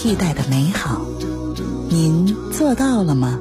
替代的美好，您做到了吗？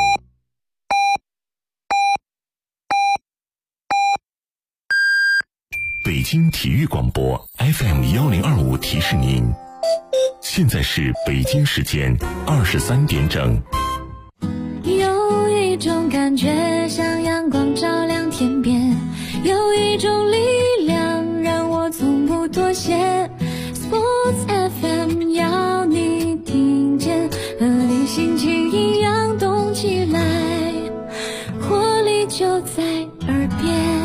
北京体育广播 FM1025 提示您，现在是北京时间23点整。 有一种感觉像阳光照亮天边，有一种力量让我从不妥协。 Sports FM 要你听见，和你心情一样动起来，活力就在耳边。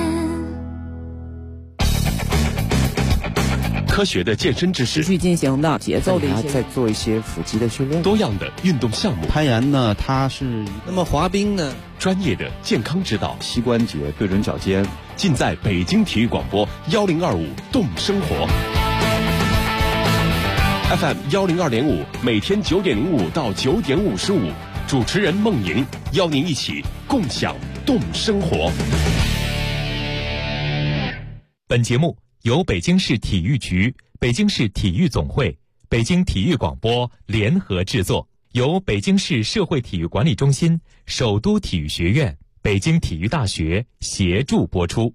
科学的健身知识， 持续进行的节奏的一些， 再做一些腹肌的训练， 多样的运动项目， 攀岩呢，它是那么滑冰呢， 专业的健康指导， 膝关节对准脚尖， 尽在北京体育广播1025动生活 FM 102.5，每天9点05到9点55，主持人孟莹邀您一起共享动生活。 本节目由北京市体育局、北京市体育总会、北京体育广播联合制作，由北京市社会体育管理中心、首都体育学院、北京体育大学协助播出。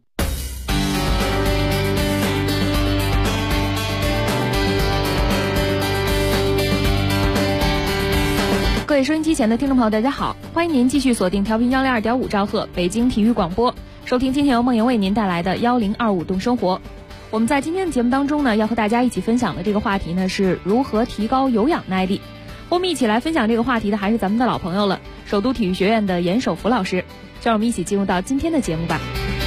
各位收音机前的听众朋友，大家好，欢迎您继续锁定调频102.5兆赫北京体育广播，收听今天由梦莹为您带来的1025动生活。我们在今天的节目当中呢，要和大家一起分享的这个话题呢，是如何提高有氧耐力。和我们一起来分享这个话题的还是咱们的老朋友了，首都体育学院的严守福老师。就让我们一起进入到今天的节目吧。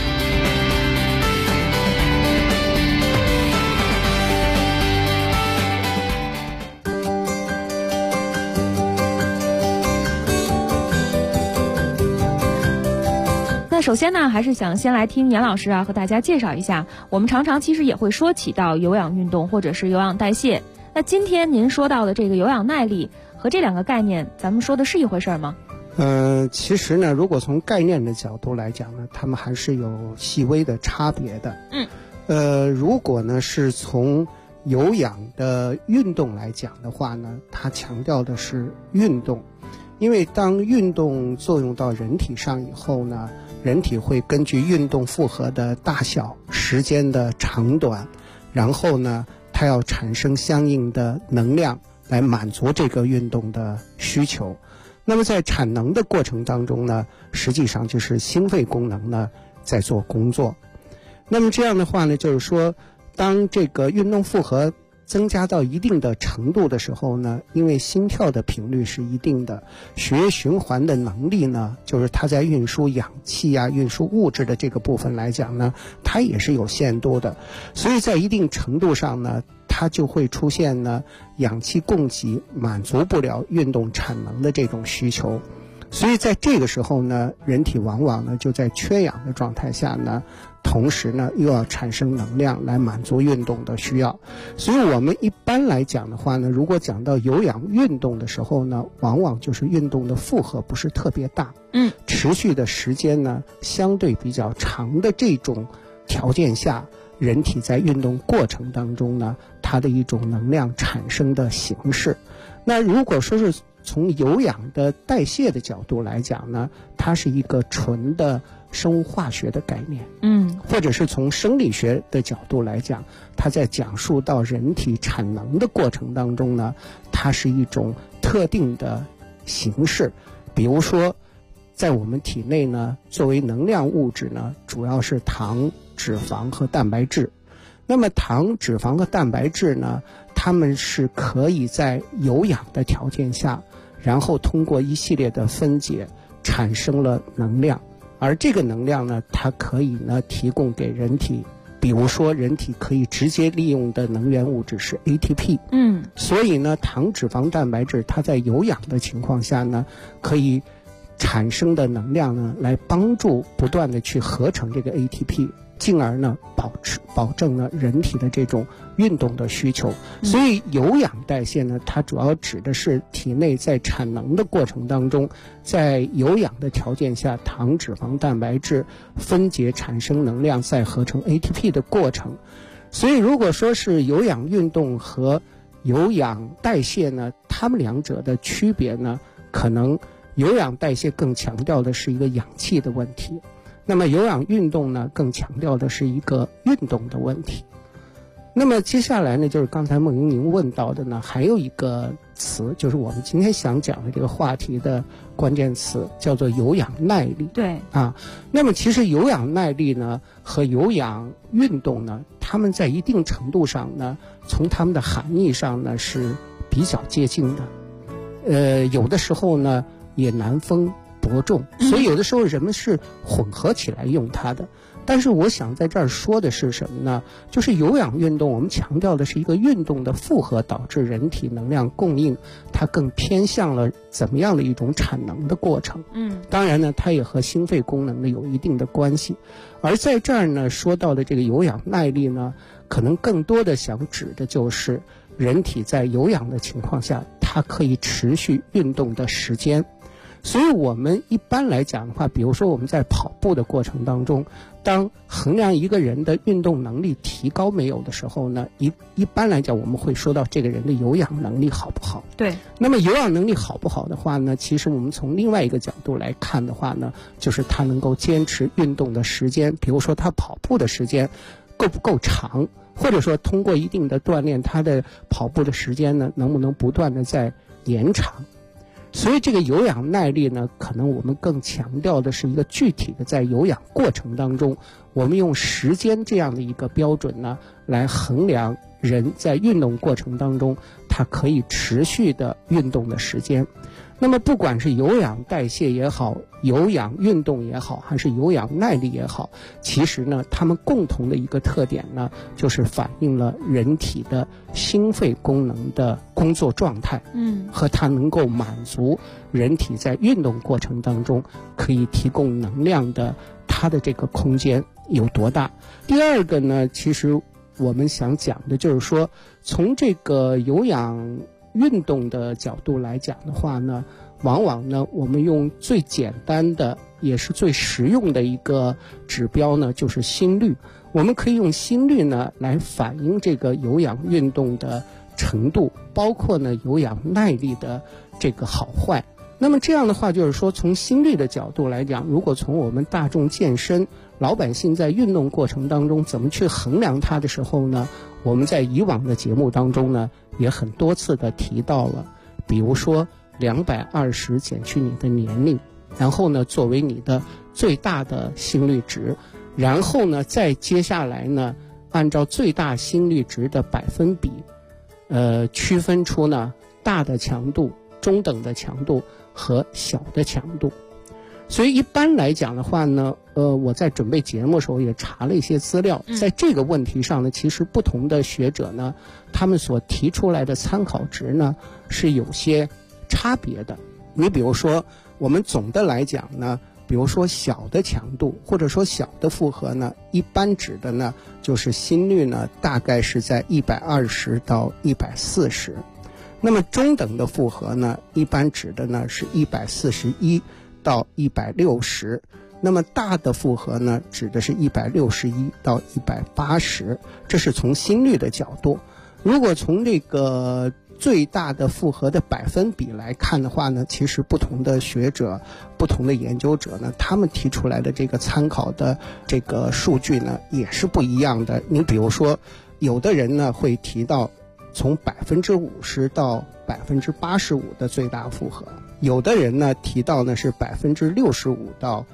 那首先呢，还是想先来听严老师和大家介绍一下，我们常常其实也会说起到有氧运动或者是有氧代谢。那今天您说到的这个有氧耐力和这两个概念，咱们说的是一回事吗？ 其实呢，如果从概念的角度来讲呢，它们还是有细微的差别的。如果呢是从有氧的运动来讲的话呢，它强调的是运动，因为当运动作用到人体上以后呢，人体会根据运动负荷的大小、时间的长短，然后呢，它要产生相应的能量来满足这个运动的需求。那么在产能的过程当中呢，实际上就是心肺功能呢在做工作。那么这样的话呢，就是说，当这个运动负荷增加到一定的程度的时候呢，因为心跳的频率是一定的，血液循环的能力呢，就是它在运输氧气运输物质的这个部分来讲呢，它也是有限度的，所以在一定程度上呢，它就会出现呢氧气供给满足不了运动产能的这种需求。所以在这个时候呢，人体往往呢就在缺氧的状态下呢，同时呢又要产生能量来满足运动的需要。所以我们一般来讲的话呢，如果讲到有氧运动的时候呢，往往就是运动的负荷不是特别大，持续的时间呢相对比较长的这种条件下，人体在运动过程当中呢，它的一种能量产生的形式。那如果说是从有氧的代谢的角度来讲呢，它是一个纯的生物化学的概念，或者是从生理学的角度来讲，它在讲述到人体产能的过程当中呢，它是一种特定的形式。比如说在我们体内呢，作为能量物质呢，主要是糖、脂肪和蛋白质。那么糖、脂肪和蛋白质呢，它们是可以在有氧的条件下，然后通过一系列的分解产生了能量，而这个能量呢，它可以呢提供给人体，比如说人体可以直接利用的能源物质是 ATP。所以呢，糖、脂肪、蛋白质它在有氧的情况下呢，可以产生的能量呢，来帮助不断的去合成这个 ATP， 进而呢保证呢人体的这种运动的需求。所以有氧代谢呢，它主要指的是体内在产能的过程当中，在有氧的条件下，糖、脂肪、蛋白质分解产生能量，再合成 ATP 的过程。所以如果说是有氧运动和有氧代谢呢，它们两者的区别呢，可能有氧代谢更强调的是一个氧气的问题，那么有氧运动呢，更强调的是一个运动的问题。那么接下来呢，就是刚才孟莹您问到的呢，还有一个词，就是我们今天想讲的这个话题的关键词，叫做有氧耐力。 对啊，那么其实有氧耐力呢和有氧运动呢，它们在一定程度上呢，从它们的含义上呢是比较接近的，有的时候呢也难分伯仲，所以有的时候人们是混合起来用它的。但是我想在这儿说的是什么呢？就是有氧运动，我们强调的是一个运动的负荷导致人体能量供应，它更偏向了怎么样的一种产能的过程。当然呢，它也和心肺功能呢有一定的关系。而在这儿呢，说到的这个有氧耐力呢，可能更多的想指的就是人体在有氧的情况下，它可以持续运动的时间。所以我们一般来讲的话，比如说我们在跑步的过程当中，当衡量一个人的运动能力提高没有的时候呢，一般来讲我们会说到这个人的有氧能力好不好。 对。那么有氧能力好不好的话呢，其实我们从另外一个角度来看的话呢，就是他能够坚持运动的时间，比如说他跑步的时间够不够长，或者说通过一定的锻炼，他的跑步的时间呢能不能不断的在延长。所以这个有氧耐力呢，可能我们更强调的是一个具体的在有氧过程当中，我们用时间这样的一个标准呢，来衡量人在运动过程当中他可以持续的运动的时间。那么不管是有氧代谢也好，有氧运动也好，还是有氧耐力也好，其实呢，它们共同的一个特点呢，就是反映了人体的心肺功能的工作状态，和它能够满足人体在运动过程当中可以提供能量的它的这个空间有多大。第二个呢，其实我们想讲的就是说，从这个有氧运动的角度来讲的话呢，往往呢我们用最简单的也是最实用的一个指标呢，就是心率。我们可以用心率呢来反映这个有氧运动的程度，包括呢有氧耐力的这个好坏。那么这样的话，就是说从心率的角度来讲，如果从我们大众健身老百姓在运动过程当中怎么去衡量它的时候呢，我们在以往的节目当中呢也很多次的提到了，比如说220减去你的年龄，然后呢作为你的最大的心率值，然后呢再接下来呢按照最大心率值的百分比区分出呢大的强度、中等的强度和小的强度。所以一般来讲的话呢，我在准备节目的时候也查了一些资料，在这个问题上呢，其实不同的学者呢，他们所提出来的参考值呢是有些差别的。你比如说，我们总的来讲呢，比如说小的强度或者说小的负荷呢，一般指的呢就是心率呢大概是在120到140。那么中等的负荷呢，一般指的呢是141到160，那么大的负荷呢，指的是161到180，这是从心率的角度。如果从这个最大的负荷的百分比来看的话呢，其实不同的学者、不同的研究者呢，他们提出来的这个参考的这个数据呢，也是不一样的。你比如说，有的人呢会提到从50%到85%的最大负荷，有的人呢提到呢是65%到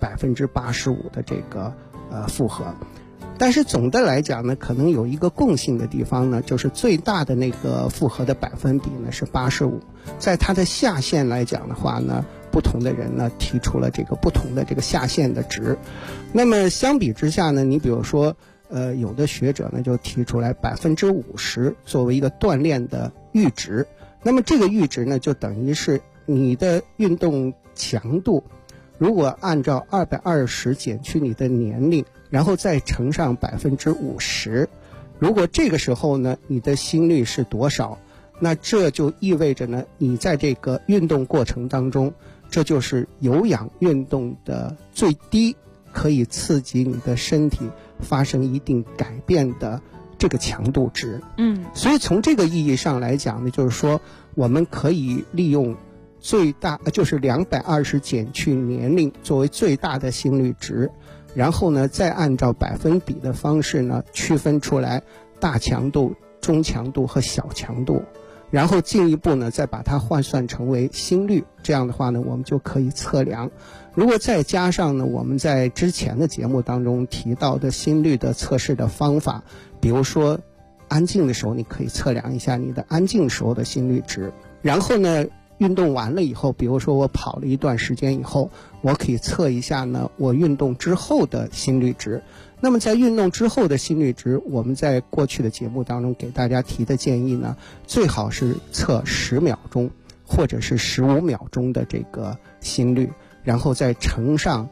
85%的这个负荷。但是总的来讲呢，可能有一个共性的地方呢，就是最大的那个负荷的百分比呢是85，在它的下限来讲的话呢，不同的人呢提出了这个不同的这个下限的值。那么相比之下呢，你比如说有的学者呢就提出来50%作为一个锻炼的阈值，那么这个阈值呢就等于是你的运动强度，如果按照220减去你的年龄，然后再乘上50%，如果这个时候呢你的心率是多少，那这就意味着呢你在这个运动过程当中，这就是有氧运动的最低可以刺激你的身体发生一定改变的这个强度值。所以从这个意义上来讲呢，就是说我们可以利用最大就是220减去年龄作为最大的心率值，然后呢再按照百分比的方式呢区分出来大强度、中强度和小强度，然后进一步呢再把它换算成为心率，这样的话呢我们就可以测量。如果再加上呢我们在之前的节目当中提到的心率的测试的方法，比如说安静的时候你可以测量一下你的安静时候的心率值，然后呢运动完了以后，比如说我跑了一段时间以后，我可以测一下呢我运动之后的心率值。那么在运动之后的心率值，我们在过去的节目当中给大家提的建议呢，最好是测10秒钟或者是15秒钟的这个心率，然后再乘上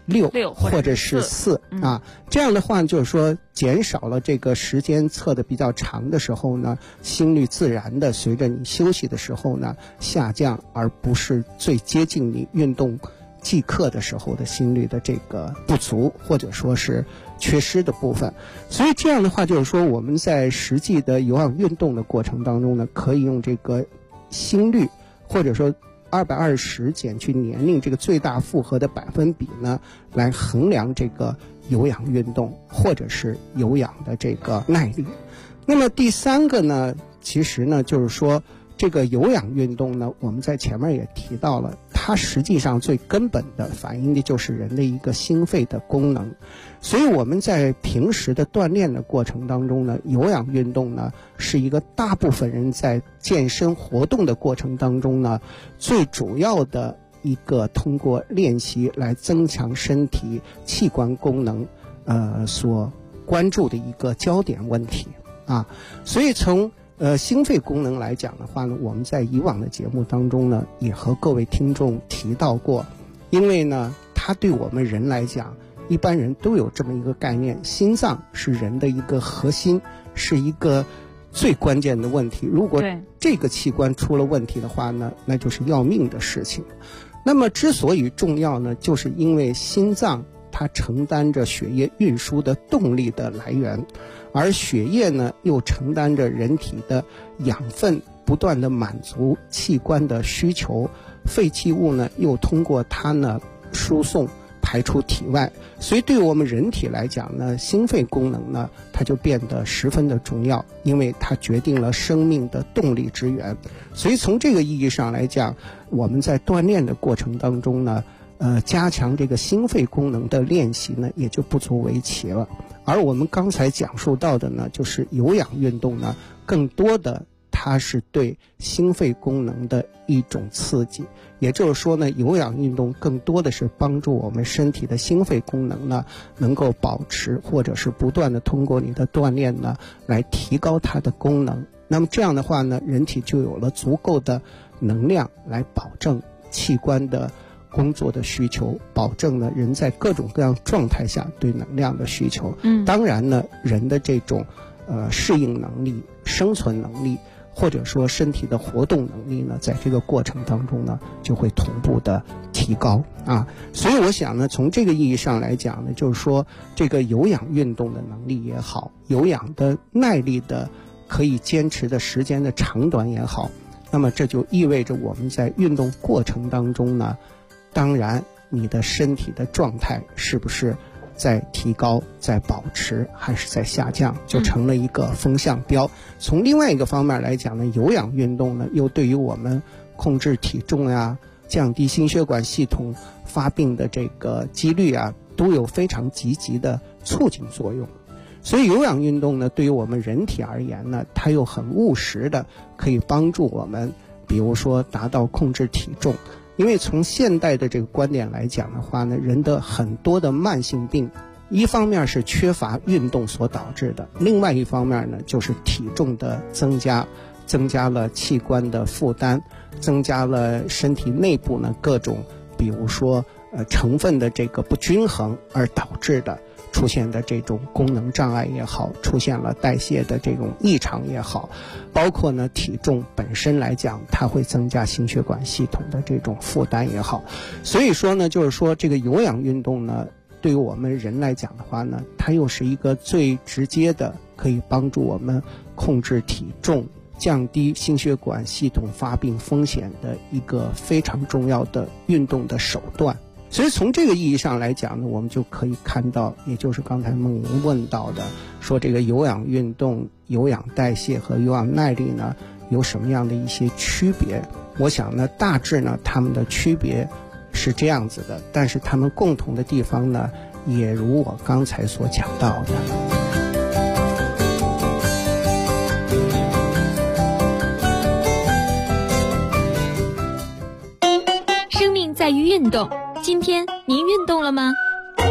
6或者是4啊，这样的话就是说减少了这个时间测的比较长的时候呢，心率自然的随着你休息的时候呢下降，而不是最接近你运动即刻的时候的心率的这个不足或者说是缺失的部分。所以这样的话就是说我们在实际的有氧运动的过程当中呢，可以用这个心率或者说220减去年龄这个最大负荷的百分比呢，来衡量这个有氧运动或者是有氧的这个耐力。那么第三个呢，其实呢就是说这个有氧运动呢，我们在前面也提到了，它实际上最根本的反映的就是人的一个心肺的功能。所以我们在平时的锻炼的过程当中呢，有氧运动呢是一个大部分人在健身活动的过程当中呢最主要的一个通过练习来增强身体器官功能所关注的一个焦点问题啊。所以从心肺功能来讲的话呢，我们在以往的节目当中呢也和各位听众提到过，因为呢它对我们人来讲，一般人都有这么一个概念，心脏是人的一个核心，是一个最关键的问题，如果这个器官出了问题的话呢，那就是要命的事情。那么之所以重要呢，就是因为心脏它承担着血液运输的动力的来源，而血液呢又承担着人体的养分不断的满足器官的需求，废弃物呢又通过它呢输送排出体外。所以对我们人体来讲呢，心肺功能呢它就变得十分的重要，因为它决定了生命的动力之源。所以从这个意义上来讲，我们在锻炼的过程当中呢加强这个心肺功能的练习呢也就不足为奇了。而我们刚才讲述到的呢，就是有氧运动呢更多的它是对心肺功能的一种刺激，也就是说呢，有氧运动更多的是帮助我们身体的心肺功能呢能够保持，或者是不断的通过你的锻炼呢来提高它的功能。那么这样的话呢，人体就有了足够的能量来保证器官的工作的需求，保证呢人在各种各样状态下对能量的需求。当然呢，人的这种适应能力、生存能力，或者说身体的活动能力呢，在这个过程当中呢就会同步的提高啊。所以我想呢，从这个意义上来讲呢，就是说这个有氧运动的能力也好，有氧的耐力的可以坚持的时间的长短也好，那么这就意味着我们在运动过程当中呢，当然你的身体的状态是不是在提高、在保持还是在下降，就成了一个风向标。从另外一个方面来讲呢，有氧运动呢又对于我们控制体重呀、降低心血管系统发病的这个几率啊，都有非常积极的促进作用。所以有氧运动呢，对于我们人体而言呢，它又很务实的可以帮助我们，比如说达到控制体重。因为从现代的这个观点来讲的话呢，人的很多的慢性病，一方面是缺乏运动所导致的，另外一方面呢就是体重的增加，增加了器官的负担，增加了身体内部呢各种比如说成分的这个不均衡而导致的出现的这种功能障碍也好，出现了代谢的这种异常也好，包括呢体重本身来讲，它会增加心血管系统的这种负担也好。所以说呢，就是说这个有氧运动呢，对于我们人来讲的话呢，它又是一个最直接的可以帮助我们控制体重，降低心血管系统发病风险的一个非常重要的运动的手段。所以从这个意义上来讲呢，我们就可以看到，也就是刚才梦莹问到的，说这个有氧运动、有氧代谢和有氧耐力呢有什么样的一些区别。我想呢，大致呢它们的区别是这样子的，但是它们共同的地方呢也如我刚才所讲到的。 生命在于运动，今天您运动了吗？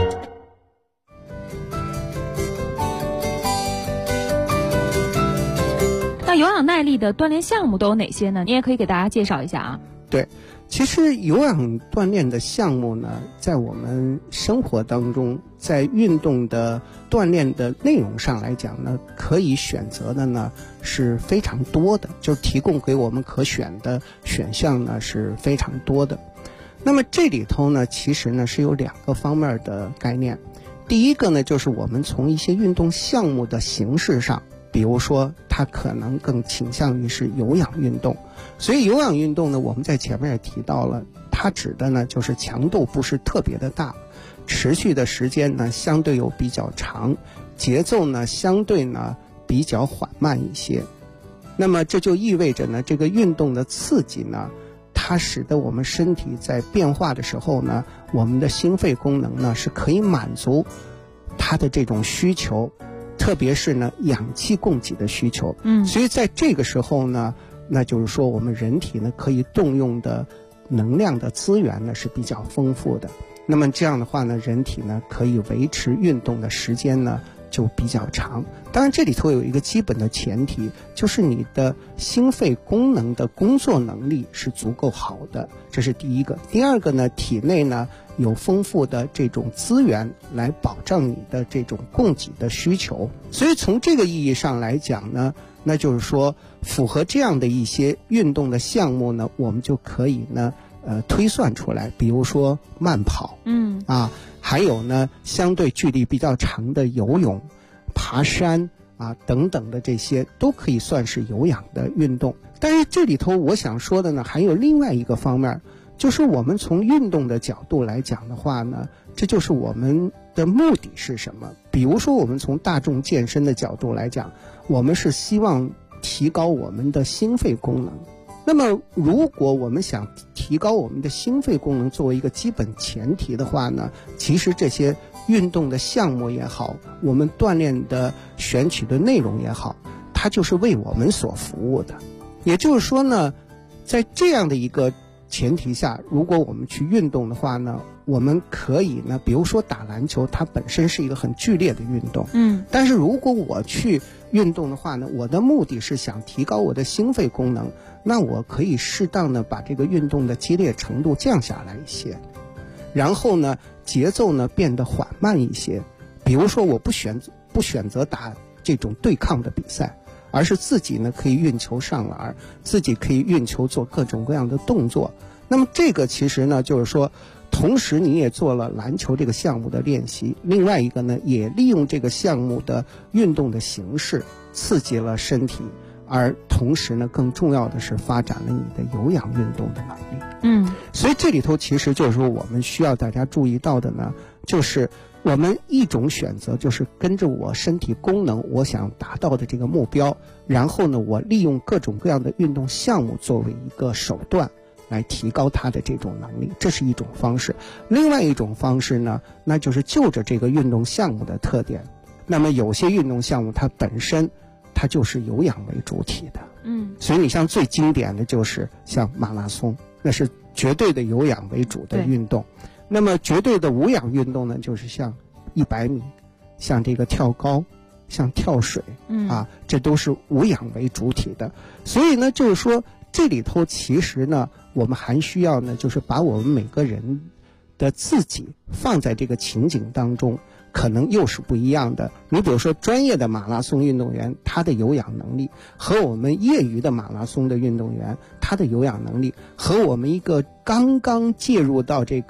那有氧耐力的锻炼项目都有哪些呢？你也可以给大家介绍一下啊。 对，其实有氧锻炼的项目呢，在我们生活当中，在运动的锻炼的内容上来讲呢，可以选择的呢是非常多的，就是提供给我们可选的选项呢是非常多的。那么这里头呢，其实呢是有2个方面的概念。第一个呢，就是我们从一些运动项目的形式上，比如说它可能更倾向于是有氧运动。所以有氧运动呢，我们在前面也提到了，它指的呢就是强度不是特别的大，持续的时间呢相对又比较长，节奏呢相对呢比较缓慢一些。那么这就意味着呢，这个运动的刺激呢，它使得我们身体在变化的时候呢，我们的心肺功能呢是可以满足它的这种需求，特别是呢氧气供给的需求。所以在这个时候呢，那就是说我们人体呢可以动用的能量的资源呢是比较丰富的。那么这样的话呢，人体呢可以维持运动的时间呢就比较长。当然这里头有一个基本的前提，就是你的心肺功能的工作能力是足够好的，这是第一个。第二个呢，体内呢有丰富的这种资源来保障你的这种供给的需求。所以从这个意义上来讲呢，那就是说符合这样的一些运动的项目呢，我们就可以呢推算出来，比如说慢跑，还有呢相对距离比较长的游泳、爬山等等的，这些都可以算是有氧的运动。但是这里头我想说的呢，还有另外一个方面，就是我们从运动的角度来讲的话呢，这就是我们的目的是什么。比如说我们从大众健身的角度来讲，我们是希望提高我们的心肺功能。那么如果我们想提高我们的心肺功能作为一个基本前提的话呢，其实这些运动的项目也好，我们锻炼的选取的内容也好，它就是为我们所服务的。也就是说呢，在这样的一个前提下，如果我们去运动的话呢，我们可以呢，比如说打篮球，它本身是一个很剧烈的运动，但是如果我去运动的话呢，我的目的是想提高我的心肺功能，那我可以适当的把这个运动的激烈程度降下来一些，然后呢节奏呢变得缓慢一些。比如说我不选择打这种对抗的比赛，而是自己呢可以运球上篮，自己可以运球做各种各样的动作。那么这个其实呢就是说，同时你也做了篮球这个项目的练习，另外一个呢也利用这个项目的运动的形式刺激了身体，而同时呢更重要的是发展了你的有氧运动的能力。所以这里头其实就是说我们需要大家注意到的呢，就是我们一种选择就是跟着我身体功能我想达到的这个目标，然后呢我利用各种各样的运动项目作为一个手段来提高它的这种能力，这是一种方式。另外一种方式呢，那就是就着这个运动项目的特点，那么有些运动项目它本身它就是有氧为主体的，所以你像最经典的就是像马拉松，那是绝对的有氧为主的运动。那么绝对的无氧运动呢，就是像100米，像这个跳高，像跳水，这都是无氧为主体的。所以呢，就是说这里头其实呢，我们还需要呢，就是把我们每个人的自己放在这个情景当中，可能又是不一样的。你比如说专业的马拉松运动员，他的有氧能力和我们业余的马拉松的运动员，他的有氧能力和我们一个刚刚介入到这个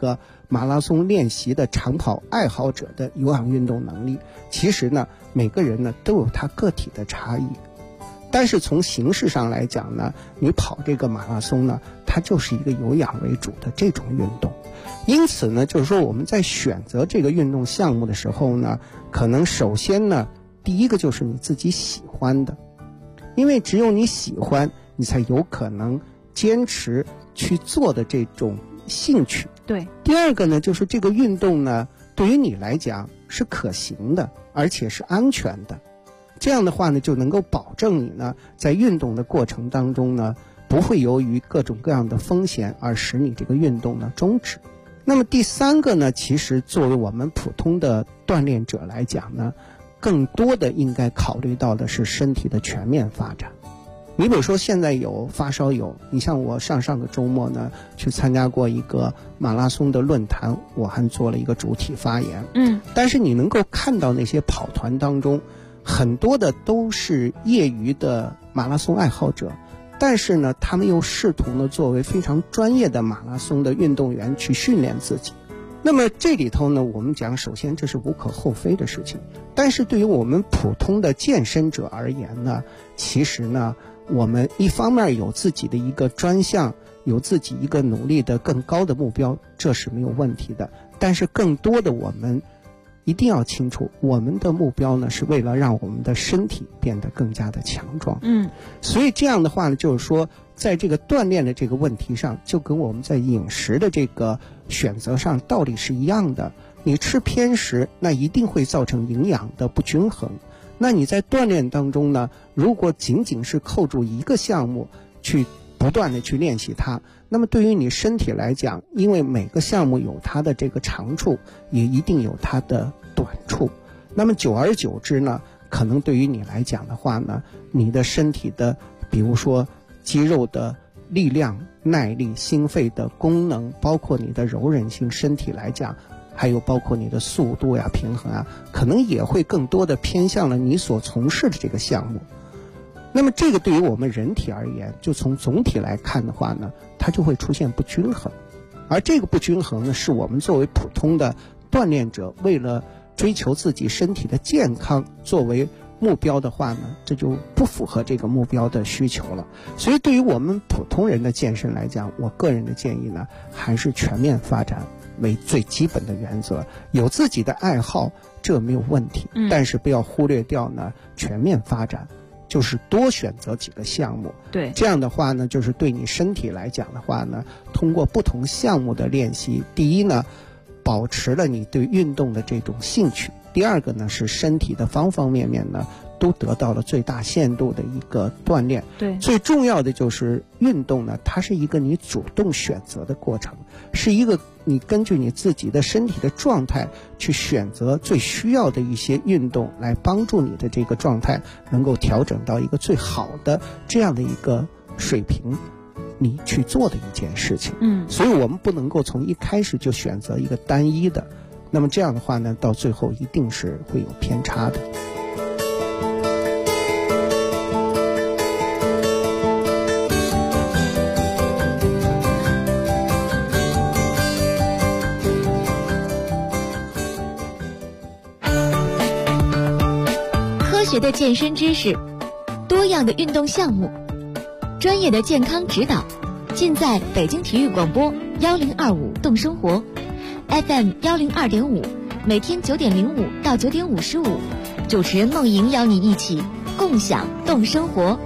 马拉松练习的长跑爱好者的有氧运动能力，其实呢，每个人呢都有他个体的差异。但是从形式上来讲呢，你跑这个马拉松呢，它就是一个有氧为主的这种运动。因此呢，就是说我们在选择这个运动项目的时候呢，可能首先呢，第一个就是你自己喜欢的，因为只有你喜欢，你才有可能坚持去做的这种兴趣。 对。 第二个呢，就是这个运动呢，对于你来讲是可行的，而且是安全的。这样的话呢，就能够保证你呢，在运动的过程当中呢，不会由于各种各样的风险而使你这个运动呢终止。那么第三个呢，其实作为我们普通的锻炼者来讲呢，更多的应该考虑到的是身体的全面发展。你比如说现在有发烧友，你像我上个周末呢去参加过一个马拉松的论坛，我还做了一个主体发言。但是你能够看到那些跑团当中，很多的都是业余的马拉松爱好者，但是呢，他们又试图呢作为非常专业的马拉松的运动员去训练自己。那么这里头呢，我们讲首先这是无可厚非的事情，但是对于我们普通的健身者而言呢，其实呢，我们一方面有自己的一个专项，有自己一个努力的更高的目标，这是没有问题的。但是更多的我们一定要清楚，我们的目标呢是为了让我们的身体变得更加的强壮。所以这样的话呢，就是说在这个锻炼的这个问题上，就跟我们在饮食的这个选择上道理是一样的。你吃偏食，那一定会造成营养的不均衡。那你在锻炼当中呢，如果仅仅是扣住一个项目去不断的去练习它，那么对于你身体来讲，因为每个项目有它的这个长处，也一定有它的短处。那么久而久之呢，可能对于你来讲的话呢，你的身体的比如说肌肉的力量、耐力、心肺的功能，包括你的柔韧性，身体来讲，还有包括你的速度呀、平衡啊，可能也会更多的偏向了你所从事的这个项目。那么这个对于我们人体而言，就从总体来看的话呢，它就会出现不均衡。而这个不均衡呢，是我们作为普通的锻炼者，为了追求自己身体的健康作为目标的话呢，这就不符合这个目标的需求了。所以对于我们普通人的健身来讲，我个人的建议呢，还是全面发展为最基本的原则。有自己的爱好，这没有问题，但是不要忽略掉呢全面发展，就是多选择几个项目。 对， 这样的话呢，就是对你身体来讲的话呢，通过不同项目的练习，第一呢，保持了你对运动的这种兴趣；第二个呢，是身体的方方面面呢都得到了最大限度的一个锻炼。 对， 最重要的就是运动呢，它是一个你主动选择的过程，是一个你根据你自己的身体的状态去选择最需要的一些运动，来帮助你的这个状态能够调整到一个最好的这样的一个水平，你去做的一件事情。所以我们不能够从一开始就选择一个单一的，那么这样的话呢，到最后一定是会有偏差的。 科学的健身知识，多样的运动项目，专业的健康指导，尽在北京体育广播1025动生活 FM 102.5，每天9点05到9点55，主持人梦莹邀你一起共享动生活。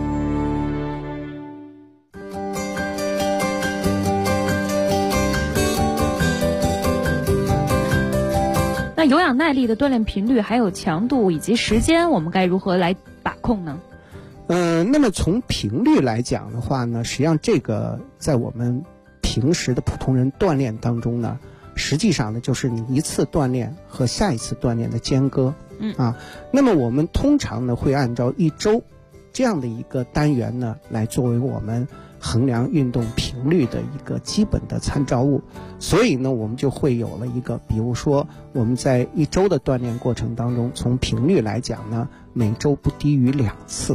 那有氧耐力的锻炼频率还有强度以及时间，我们该如何来把控呢？ 那么从频率来讲的话呢，实际上这个在我们平时的普通人锻炼当中呢，实际上呢就是你一次锻炼和下一次锻炼的间隔。那么我们通常呢会按照1周这样的一个单元呢来作为我们衡量运动频率的一个基本的参照物。所以呢我们就会有了一个，比如说我们在1周的锻炼过程当中，从频率来讲呢，每周不低于2次。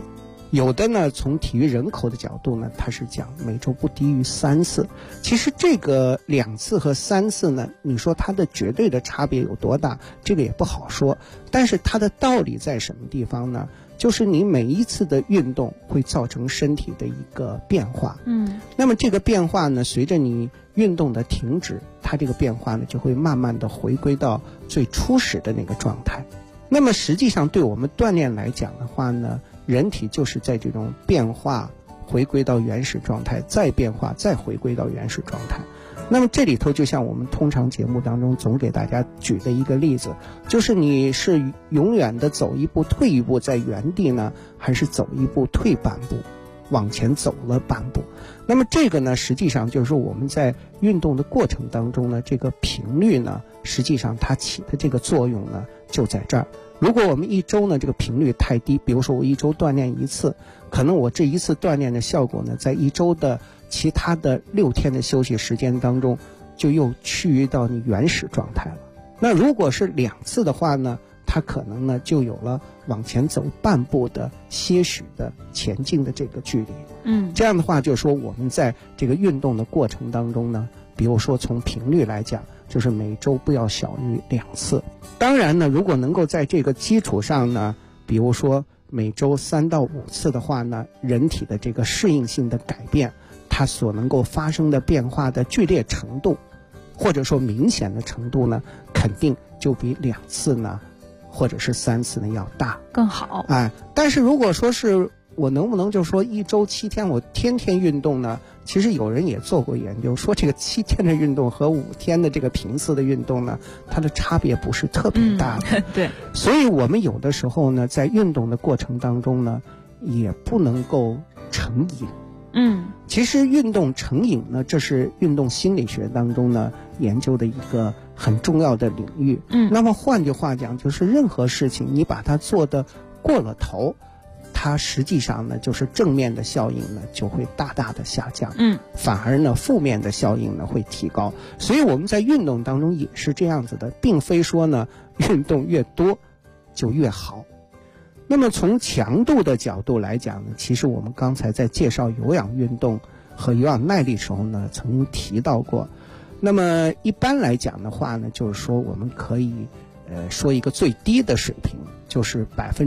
有的呢从体育人口的角度呢，它是讲每周不低于3次。其实这个2次和3次呢，你说它的绝对的差别有多大，这个也不好说。但是它的道理在什么地方呢？就是你每一次的运动会造成身体的一个变化，那么这个变化呢，随着你运动的停止，它这个变化呢就会慢慢的回归到最初始的那个状态。那么实际上对我们锻炼来讲的话呢，人体就是在这种变化回归到原始状态，再变化再回归到原始状态。那么这里头就像我们通常节目当中总给大家举的一个例子，就是你是永远的走一步退一步在原地呢，还是走一步退半步往前走了半步。那么这个呢，实际上就是我们在运动的过程当中呢，这个频率呢，实际上它起的这个作用呢就在这儿。如果我们一周呢这个频率太低，比如说我一周锻炼1次，可能我这一次锻炼的效果呢，在一周的其他的6天的休息时间当中，就又趋于到你原始状态了。那如果是2次的话呢，它可能呢就有了往前走半步的些许的前进的这个距离。这样的话就是说我们在这个运动的过程当中呢，比如说从频率来讲，就是每周不要小于2次。当然呢，如果能够在这个基础上呢，比如说每周3到5次的话呢，人体的这个适应性的改变，它所能够发生的变化的剧烈程度，或者说明显的程度呢，肯定就比2次呢，或者是3次呢要大， 更好。 但是如果说是我能不能就说一周7天我天天运动呢？其实有人也做过研究，说这个7天的运动和5天的这个频次的运动呢，它的差别不是特别大的。 对， 所以我们有的时候呢，在运动的过程当中呢，也不能够成瘾。其实运动成瘾呢，这是运动心理学当中呢研究的一个很重要的领域。那么换句话讲，就是任何事情你把它做得过了头，它实际上呢就是正面的效应呢就会大大的下降，反而呢负面的效应呢会提高。所以我们在运动当中也是这样子的，并非说呢运动越多就越好。那么从强度的角度来讲呢，其实我们刚才在介绍有氧运动和有氧耐力时候呢曾经提到过。那么一般来讲的话呢，就是说我们可以说一个最低的水平，就是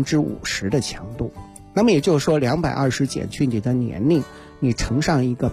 50%的强度。那么也就是说220减去你的年龄，你乘上一个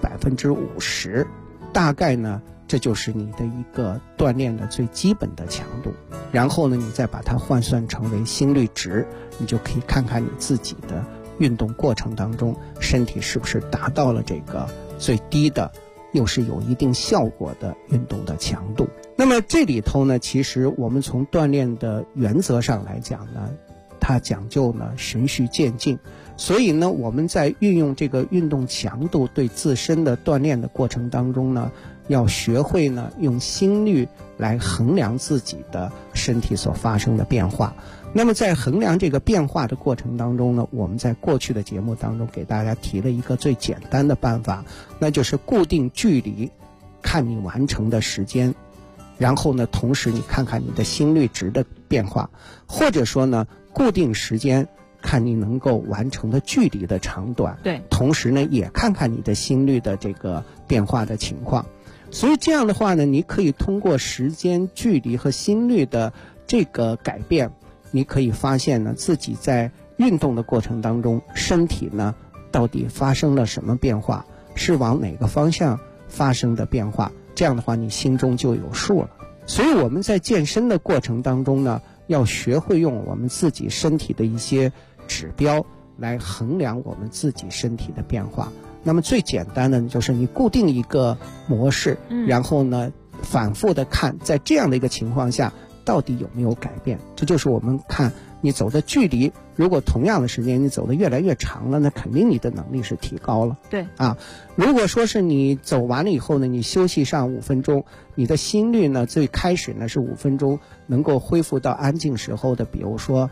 50%，大概呢这就是你的一个锻炼的最基本的强度。然后呢你再把它换算成为心率值，你就可以看看你自己的运动过程当中身体是不是达到了这个最低的又是有一定效果的运动的强度。那么这里头呢，其实我们从锻炼的原则上来讲呢，它讲究呢循序渐进。所以呢我们在运用这个运动强度对自身的锻炼的过程当中呢，要学会呢用心率来衡量自己的身体所发生的变化。那么在衡量这个变化的过程当中呢，我们在过去的节目当中给大家提了一个最简单的办法，那就是固定距离看你完成的时间，然后呢同时你看看你的心率值的变化，或者说呢固定时间看你能够完成的距离的长短， 对， 同时呢也看看你的心率的这个变化的情况。所以这样的话呢，你可以通过时间、距离和心率的这个改变，你可以发现呢自己在运动的过程当中身体呢到底发生了什么变化，是往哪个方向发生的变化，这样的话你心中就有数了。所以我们在健身的过程当中呢，要学会用我们自己身体的一些指标来衡量我们自己身体的变化。那么最简单的就是你固定一个模式，然后呢反复的看在这样的一个情况下到底有没有改变。这就是我们看你走的距离，如果同样的时间你走得越来越长了，那肯定你的能力是提高了。 对如果说是你走完了以后呢，你休息上5分钟，你的心率呢最开始呢是5分钟能够恢复到安静时候的比如说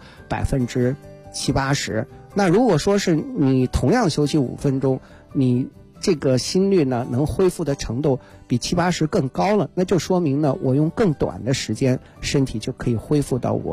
70%-80%，那如果说是你同样休息5分钟，你这个心率呢能恢复的程度比70-80更高了，那就说明呢我用更短的时间身体就可以恢复到我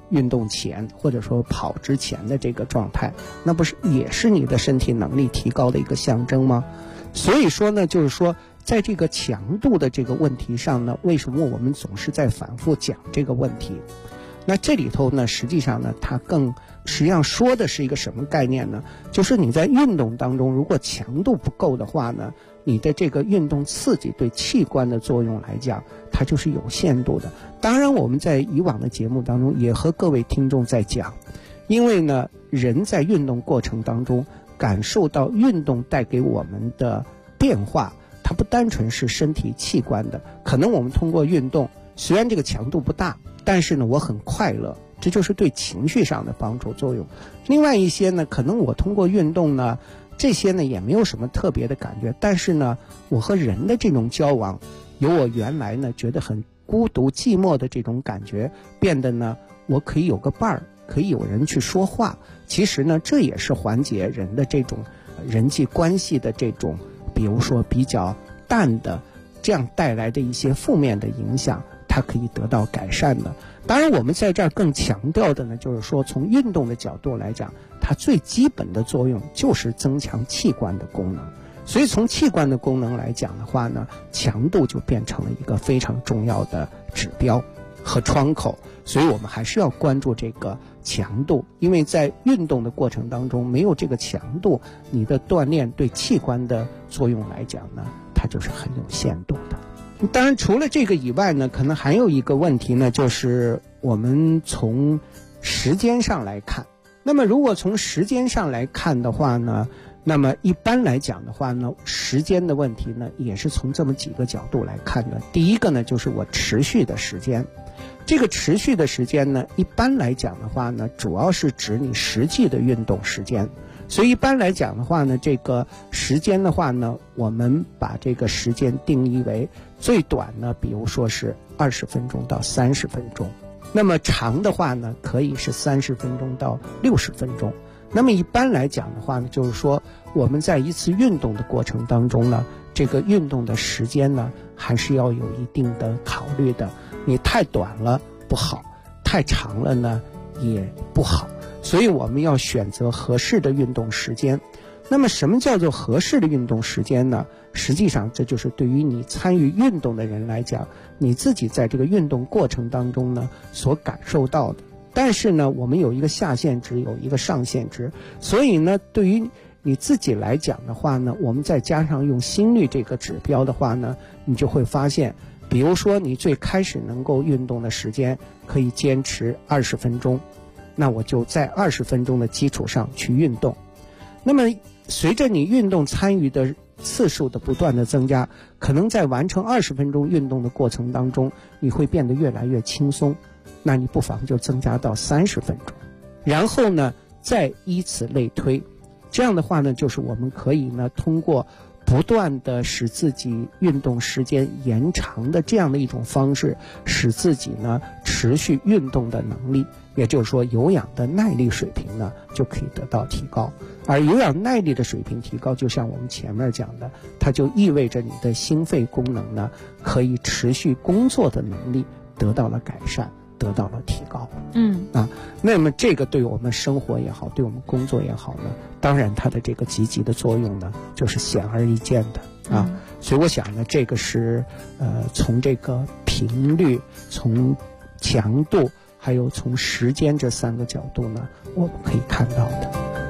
运动前或者说跑之前的这个状态，那不是也是你的身体能力提高的一个象征吗？所以说呢，就是说在这个强度的这个问题上呢，为什么我们总是在反复讲这个问题？那这里头呢，实际上呢，它实际上说的是一个什么概念呢？就是你在运动当中，如果强度不够的话呢，你的这个运动刺激对器官的作用来讲，它就是有限度的。当然我们在以往的节目当中也和各位听众在讲，因为呢，人在运动过程当中感受到运动带给我们的变化，它不单纯是身体器官的，可能我们通过运动，虽然这个强度不大，但是呢我很快乐，这就是对情绪上的帮助作用。另外一些呢，可能我通过运动呢，这些呢也没有什么特别的感觉，但是呢我和人的这种交往，由我原来呢觉得很孤独寂寞的这种感觉，变得呢我可以有个伴儿，可以有人去说话。其实呢这也是缓解人的这种人际关系的这种比如说比较淡的这样带来的一些负面的影响，它可以得到改善的。当然我们在这儿更强调的呢，就是说从运动的角度来讲，它最基本的作用就是增强器官的功能。所以从器官的功能来讲的话呢，强度就变成了一个非常重要的指标和窗口。所以我们还是要关注这个强度，因为在运动的过程当中，没有这个强度，你的锻炼对器官的作用来讲呢，它就是很有限度的。当然除了这个以外呢，可能还有一个问题呢，就是我们从时间上来看。那么如果从时间上来看的话呢，那么一般来讲的话呢，时间的问题呢也是从这么几个角度来看的。第一个呢，就是我持续的时间。这个持续的时间呢，一般来讲的话呢，主要是指你实际的运动时间。所以一般来讲的话呢，这个时间的话呢，我们把这个时间定义为最短呢，比如说是20分钟到30分钟。那么长的话呢，可以是30分钟到60分钟。那么一般来讲的话呢，就是说我们在一次运动的过程当中呢，这个运动的时间呢，还是要有一定的考虑的。你太短了不好，太长了呢也不好，所以我们要选择合适的运动时间。那么什么叫做合适的运动时间呢？实际上这就是对于你参与运动的人来讲，你自己在这个运动过程当中呢所感受到的。但是呢我们有一个下限值，有一个上限值，所以呢对于你自己来讲的话呢，我们再加上用心率这个指标的话呢，你就会发现，比如说你最开始能够运动的时间可以坚持20分钟，那我就在20分钟的基础上去运动。那么随着你运动参与的次数的不断的增加，可能在完成20分钟运动的过程当中，你会变得越来越轻松，那你不妨就增加到30分钟，然后呢再依此类推。这样的话呢，就是我们可以呢通过不断的使自己运动时间延长的这样的一种方式，使自己呢持续运动的能力，也就是说有氧的耐力水平呢就可以得到提高。而有氧耐力的水平提高，就像我们前面讲的，它就意味着你的心肺功能呢可以持续工作的能力得到了改善，得到了提高。那么这个对我们生活也好，对我们工作也好呢，当然它的这个积极的作用呢就是显而易见的啊。所以我想呢，这个是从这个频率、从强度还有从时间这3个角度呢，我们可以看到的。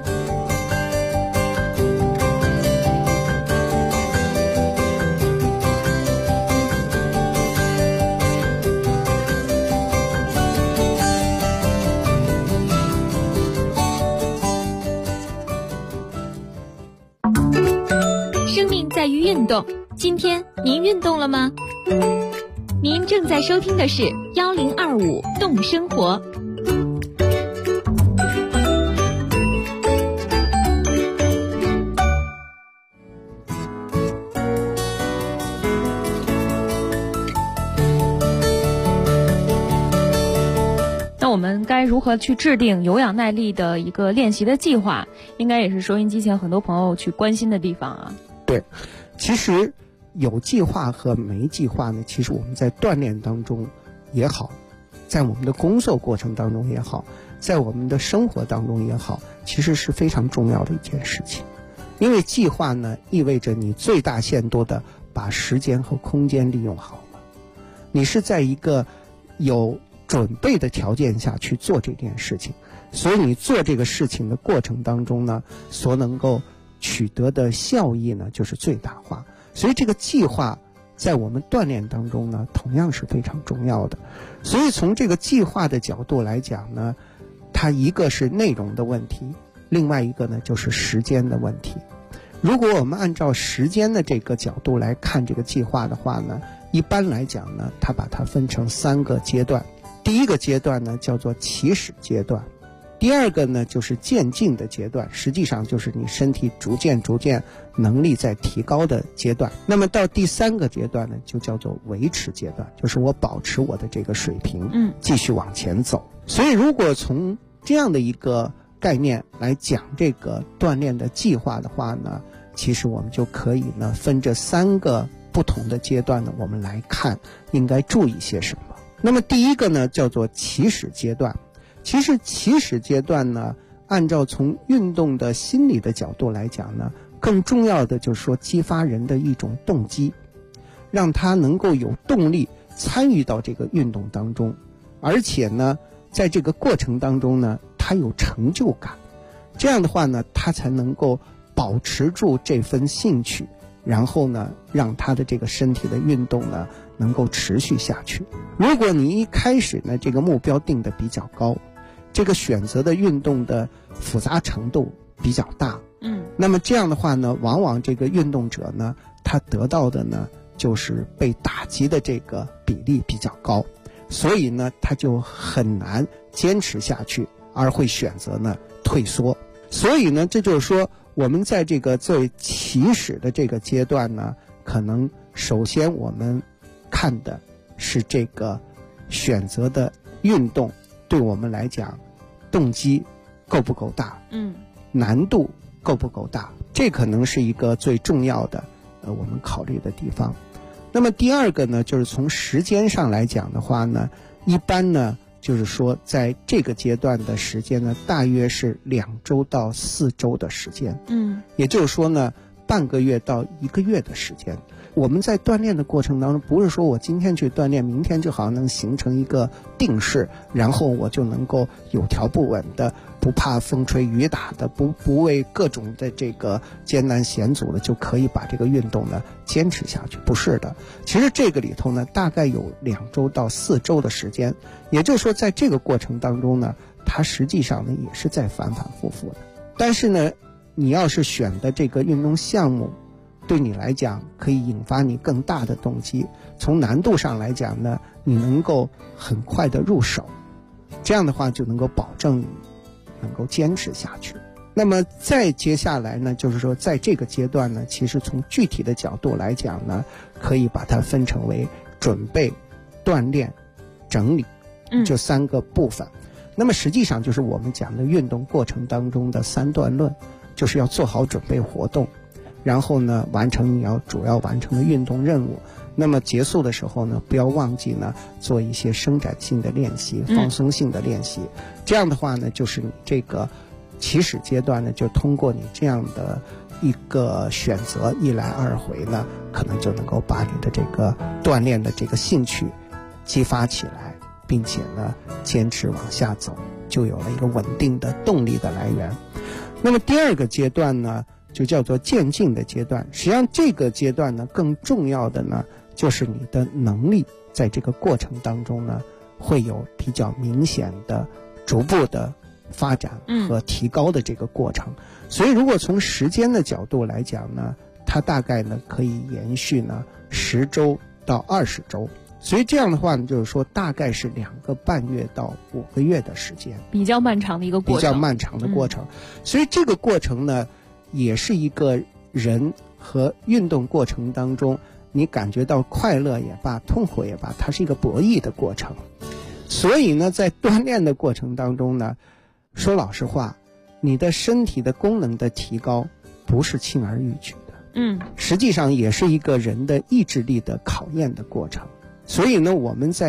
在于运动，今天您运动了吗？您正在收听的是1025动生活。 那我们该如何去制定有氧耐力的一个练习的计划，应该也是收音机前很多朋友去关心的地方啊。 对，其实有计划和没计划呢，其实我们在锻炼当中也好， 在我们的工作过程当中也好，在我们的生活当中也好，其实是非常重要的一件事情。因为计划呢，意味着你最大限度的把时间和空间利用好了，你是在一个有准备的条件下去做这件事情，所以你做这个事情的过程当中呢，所能够取得的效益呢，就是最大化。所以这个计划在我们锻炼当中呢，同样是非常重要的。所以从这个计划的角度来讲呢，它一个是内容的问题，另外一个呢就是时间的问题。如果我们按照时间的这个角度来看这个计划的话呢，一般来讲呢，它把它分成3个阶段。第一个阶段呢叫做起始阶段，第二个呢就是渐进的阶段，实际上就是你身体逐渐能力在提高的阶段。那么到第3个阶段呢，就叫做维持阶段，就是我保持我的这个水平，继续往前走。所以如果从这样的一个概念来讲这个锻炼的计划的话呢，其实我们就可以呢分这3个不同的阶段呢，我们来看应该注意些什么。那么第一个呢叫做起始阶段。其实起始阶段呢，按照从运动的心理的角度来讲呢，更重要的就是说激发人的一种动机，让他能够有动力参与到这个运动当中，而且呢在这个过程当中呢他有成就感，这样的话呢他才能够保持住这份兴趣，然后呢让他的这个身体的运动呢能够持续下去。如果你一开始呢这个目标定得比较高，这个选择的运动的复杂程度比较大，那么这样的话呢，往往这个运动者呢他得到的呢就是被打击的这个比例比较高，所以呢他就很难坚持下去，而会选择呢退缩。所以呢这就是说我们在这个最起始的这个阶段呢，可能首先我们看的是这个选择的运动对我们来讲动机够不够大，难度够不够大，这可能是一个最重要的我们考虑的地方。那么第二个呢，就是从时间上来讲的话呢，一般呢就是说在这个阶段的时间呢大约是2周到4周的时间，也就是说呢半个月到1个月的时间。我们在锻炼的过程当中，不是说我今天去锻炼，明天就好像能形成一个定式，然后我就能够有条不紊的，不怕风吹雨打的，不为各种的这个艰难险阻的，就可以把这个运动呢坚持下去。不是的，其实这个里头呢大概有2周到4周的时间，也就是说在这个过程当中呢，它实际上呢也是在反反复复的。但是呢你要是选的这个运动项目对你来讲可以引发你更大的动机，从难度上来讲呢，你能够很快的入手，这样的话就能够保证你能够坚持下去。那么再接下来呢，就是说在这个阶段呢，其实从具体的角度来讲呢，可以把它分成为准备、锻炼、整理这3个部分。那么实际上就是我们讲的运动过程当中的3段论，就是要做好准备活动，然后呢完成你要主要完成的运动任务。那么结束的时候呢，不要忘记呢做一些伸展性的练习、放松性的练习。这样的话呢，就是你这个起始阶段呢，就通过你这样的一个选择一来二回呢，可能就能够把你的这个锻炼的这个兴趣激发起来，并且呢坚持往下走，就有了一个稳定的动力的来源。那么第2个阶段呢，就叫做渐进的阶段。实际上这个阶段呢，更重要的呢，就是你的能力在这个过程当中呢，会有比较明显的逐步的发展和提高的这个过程。所以如果从时间的角度来讲呢，它大概呢可以延续呢10周到20周。所以这样的话呢，就是说大概是2个半月到5个月的时间， 比较漫长的一个过程， 比较漫长的过程。所以这个过程呢，也是一个人和运动过程当中，你感觉到快乐也罢，痛苦也罢，它是一个博弈的过程。所以呢，在锻炼的过程当中呢，说老实话，你的身体的功能的提高不是轻而易举的，实际上也是一个人的意志力的考验的过程。所以呢，我们在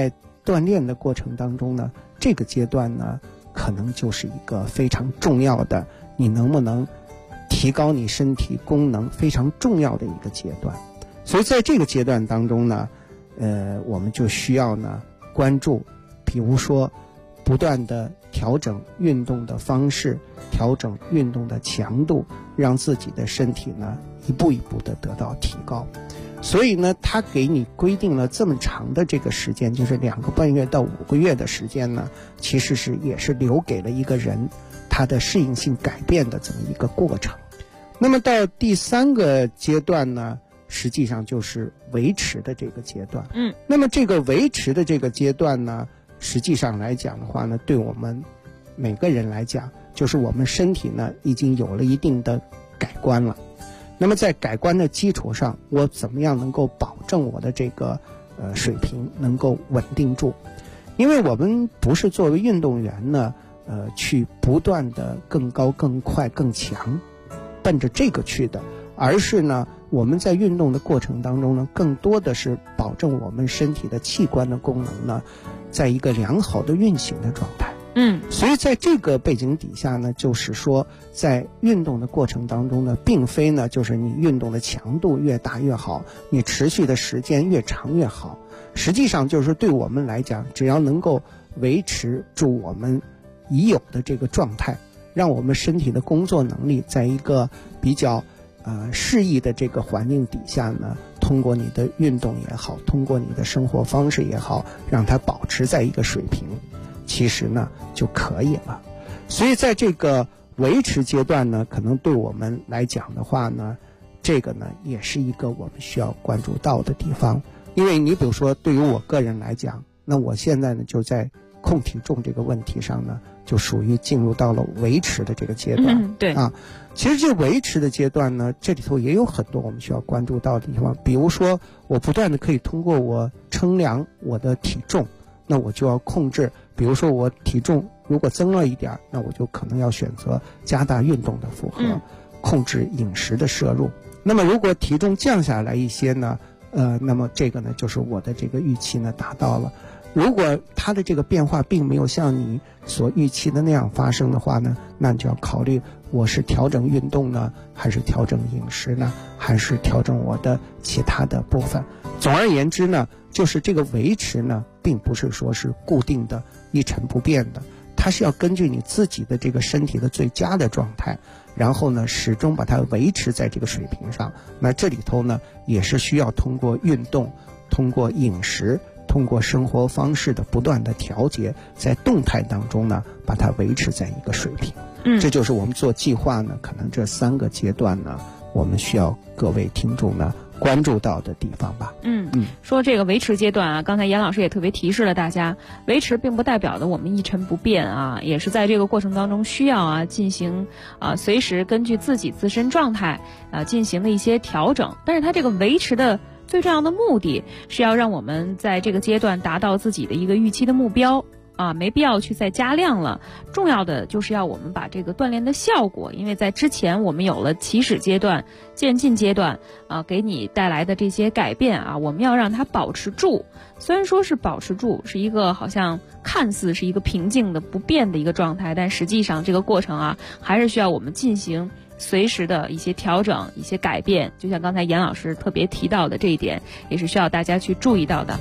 锻炼的过程当中呢，这个阶段呢，可能就是一个非常重要的，你能不能提高你身体功能非常重要的一个阶段。所以在这个阶段当中呢，我们就需要呢关注，比如说不断的调整运动的方式，调整运动的强度，让自己的身体呢一步一步的得到提高。所以呢，他给你规定了这么长的这个时间，就是2个半月到5个月的时间呢，其实也是留给了一个人他的适应性改变的这么一个过程。那么到第3个阶段呢，实际上就是维持的这个阶段。那么这个维持的这个阶段呢，实际上来讲的话呢，对我们每个人来讲，就是我们身体呢已经有了一定的改观了。那么在改观的基础上，我怎么样能够保证我的这个水平能够稳定住？因为我们不是作为运动员呢，去不断的更高、更快、更强，奔着这个去的，而是呢，我们在运动的过程当中呢，更多的是保证我们身体的器官的功能呢，在一个良好的运行的状态。所以在这个背景底下呢，就是说在运动的过程当中呢，并非呢就是你运动的强度越大越好，你持续的时间越长越好。实际上就是对我们来讲，只要能够维持住我们已有的这个状态，让我们身体的工作能力在一个比较适宜的这个环境底下呢，通过你的运动也好，通过你的生活方式也好，让它保持在一个水平，其实呢就可以了。所以在这个维持阶段呢，可能对我们来讲的话呢，这个呢也是一个我们需要关注到的地方。因为你比如说对于我个人来讲，那我现在呢就在控体重这个问题上呢，就属于进入到了维持的这个阶段。 对啊，其实这维持的阶段呢，这里头也有很多我们需要关注到的地方。比如说我不断的可以通过我称量我的体重，那我就要控制，比如说我体重如果增了一点，那我就可能要选择加大运动的负荷，控制饮食的摄入。那么如果体重降下来一些呢，那么这个呢就是我的这个预期呢达到了。如果它的这个变化并没有像你所预期的那样发生的话呢，那你就要考虑我是调整运动呢，还是调整饮食呢，还是调整我的其他的部分。总而言之呢，就是这个维持呢，并不是说是固定的一成不变的，它是要根据你自己的这个身体的最佳的状态，然后呢始终把它维持在这个水平上。那这里头呢也是需要通过运动，通过饮食，通过生活方式的不断的调节，在动态当中呢把它维持在一个水平。这就是我们做计划呢，可能这3个阶段呢，我们需要各位听众呢关注到的地方吧。 说这个维持阶段啊，刚才严老师也特别提示了大家，维持并不代表的我们一成不变啊，也是在这个过程当中需要进行随时根据自己自身状态进行的一些调整。但是它这个维持的最重要的目的是要让我们在这个阶段达到自己的一个预期的目标没必要去再加量了。重要的就是要我们把这个锻炼的效果，因为在之前我们有了起始阶段、渐进阶段给你带来的这些改变我们要让它保持住。虽然说是保持住，是一个好像看似是一个平静的不变的一个状态，但实际上这个过程还是需要我们进行随时的一些调整、一些改变。就像刚才严老师特别提到的这一点，也是需要大家去注意到的。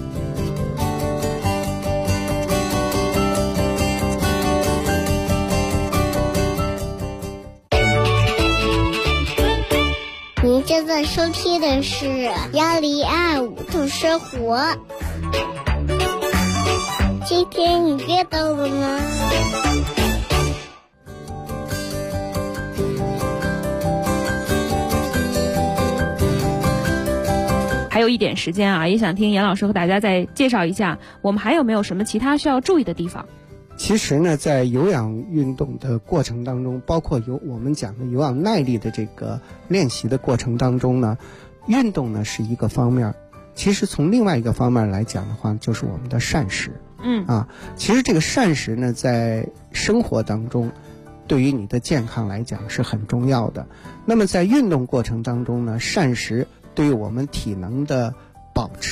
您正在收听的是1025度生活。今天你阅到了吗？ 还有一点时间也想听严老师和大家再介绍一下，我们还有没有什么其他需要注意的地方？ 其实呢，在有氧运动的过程当中，包括我们讲的有氧耐力的这个练习的过程当中呢，运动呢是一个方面，其实从另外一个方面来讲的话，就是我们的膳食。其实这个膳食呢，在生活当中对于你的健康来讲是很重要的。那么在运动过程当中呢，膳食对于我们体能的保持，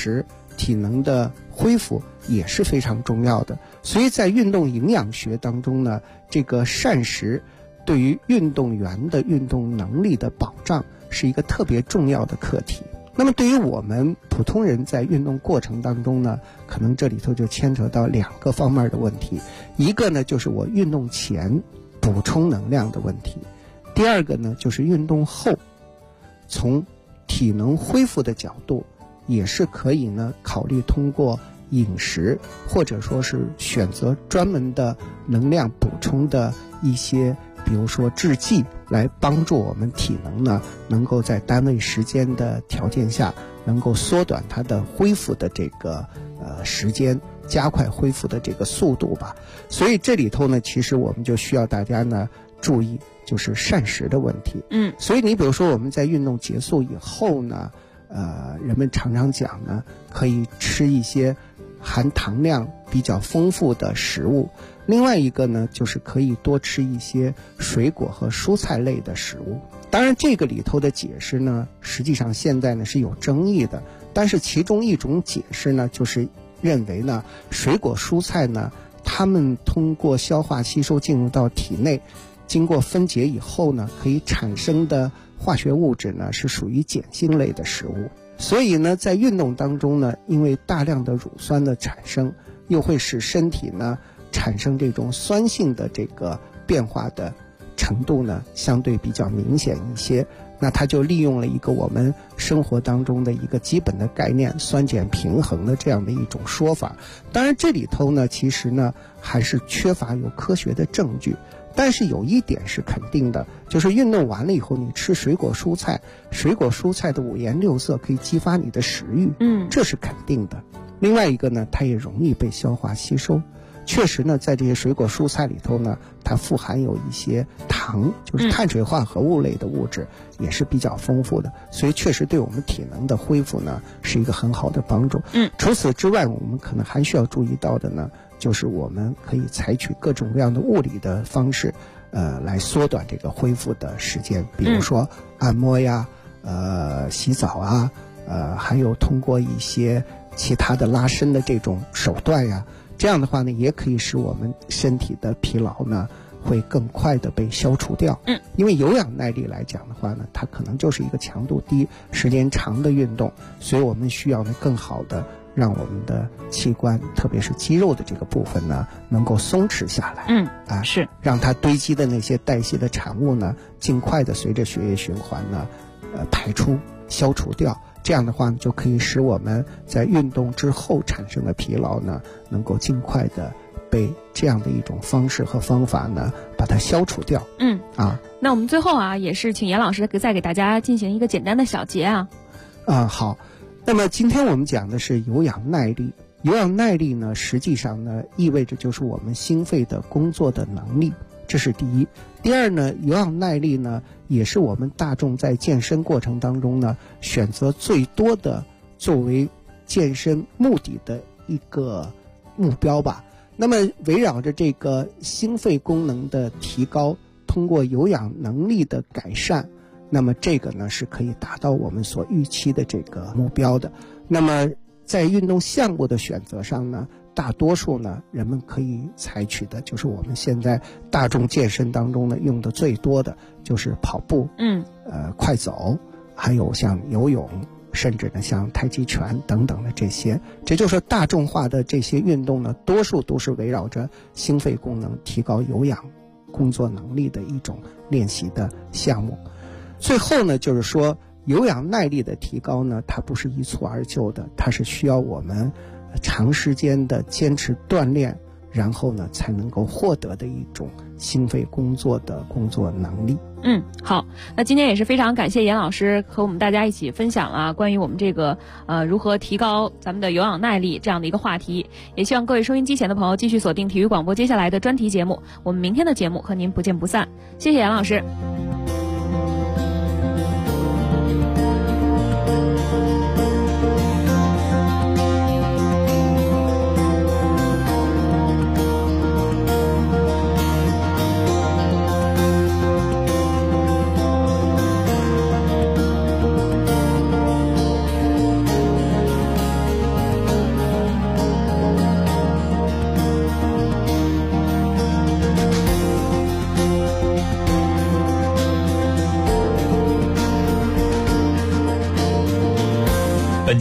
体能的恢复也是非常重要的。所以在运动营养学当中呢，这个膳食对于运动员的运动能力的保障是一个特别重要的课题。那么对于我们普通人在运动过程当中呢，可能这里头就牵扯到2个方面的问题。一个呢就是我运动前补充能量的问题，第二个呢就是运动后从体能恢复的角度也是可以呢考虑通过饮食或者说是选择专门的能量补充的一些比如说制剂来帮助我们体能呢能够在单位时间的条件下能够缩短它的恢复的这个时间，加快恢复的这个速度吧。所以这里头呢其实我们就需要大家呢注意就是膳食的问题。所以你比如说我们在运动结束以后呢人们常常讲呢可以吃一些含糖量比较丰富的食物，另外一个呢就是可以多吃一些水果和蔬菜类的食物。当然这个里头的解释呢实际上现在呢是有争议的，但是其中一种解释呢就是认为呢水果蔬菜呢它们通过消化吸收进入到体内，经过分解以后呢可以产生的化学物质呢是属于碱性类的食物。所以呢在运动当中呢，因为大量的乳酸的产生又会使身体呢产生这种酸性的这个变化的程度呢相对比较明显一些，那它就利用了一个我们生活当中的一个基本的概念酸碱平衡的这样的一种说法。当然这里头呢其实呢还是缺乏有科学的证据，但是有一点是肯定的，就是运动完了以后你吃水果蔬菜，水果蔬菜的五颜六色可以激发你的食欲，这是肯定的。另外一个呢它也容易被消化吸收，确实呢在这些水果蔬菜里头呢它富含有一些糖，就是碳水化合物类的物质也是比较丰富的，所以确实对我们体能的恢复呢是一个很好的帮助。除此之外我们可能还需要注意到的呢就是我们可以采取各种各样的物理的方式来缩短这个恢复的时间，比如说按摩呀洗澡啊还有通过一些其他的拉伸的这种手段呀，这样的话呢也可以使我们身体的疲劳呢会更快的被消除掉。因为有氧耐力来讲的话呢它可能就是一个强度低时间长的运动，所以我们需要呢更好的让我们的器官特别是肌肉的这个部分呢能够松弛下来， 是让它堆积的那些代谢的产物呢尽快的随着血液循环呢排出消除掉，这样的话就可以使我们在运动之后产生的疲劳呢能够尽快的被这样的一种方式和方法呢把它消除掉。 那我们最后也是请严老师再给大家进行一个简单的小结好，那么今天我们讲的是有氧耐力。有氧耐力呢实际上呢意味着就是我们心肺的工作的能力，这是第一。第二呢，有氧耐力呢也是我们大众在健身过程当中呢选择最多的作为健身目的的一个目标吧。那么围绕着这个心肺功能的提高，通过有氧能力的改善，那么这个呢是可以达到我们所预期的这个目标的。那么在运动项目的选择上呢，大多数呢人们可以采取的就是我们现在大众健身当中呢用的最多的就是跑步，快走，还有像游泳，甚至呢像太极拳等等的这些，这就是大众化的这些运动呢多数都是围绕着心肺功能提高有氧工作能力的一种练习的项目。最后呢就是说有氧耐力的提高呢它不是一蹴而就的，它是需要我们长时间的坚持锻炼，然后呢才能够获得的一种心肺工作的工作能力。 好，那今天也是非常感谢严老师和我们大家一起分享了关于我们这个如何提高咱们的有氧耐力这样的一个话题。也希望各位收音机前的朋友继续锁定体育广播接下来的专题节目，我们明天的节目和您不见不散。谢谢严老师。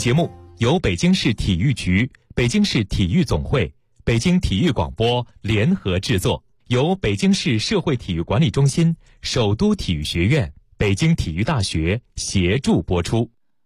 节目由北京市体育局、北京市体育总会、北京体育广播联合制作，由北京市社会体育管理中心、首都体育学院、北京体育大学协助播出。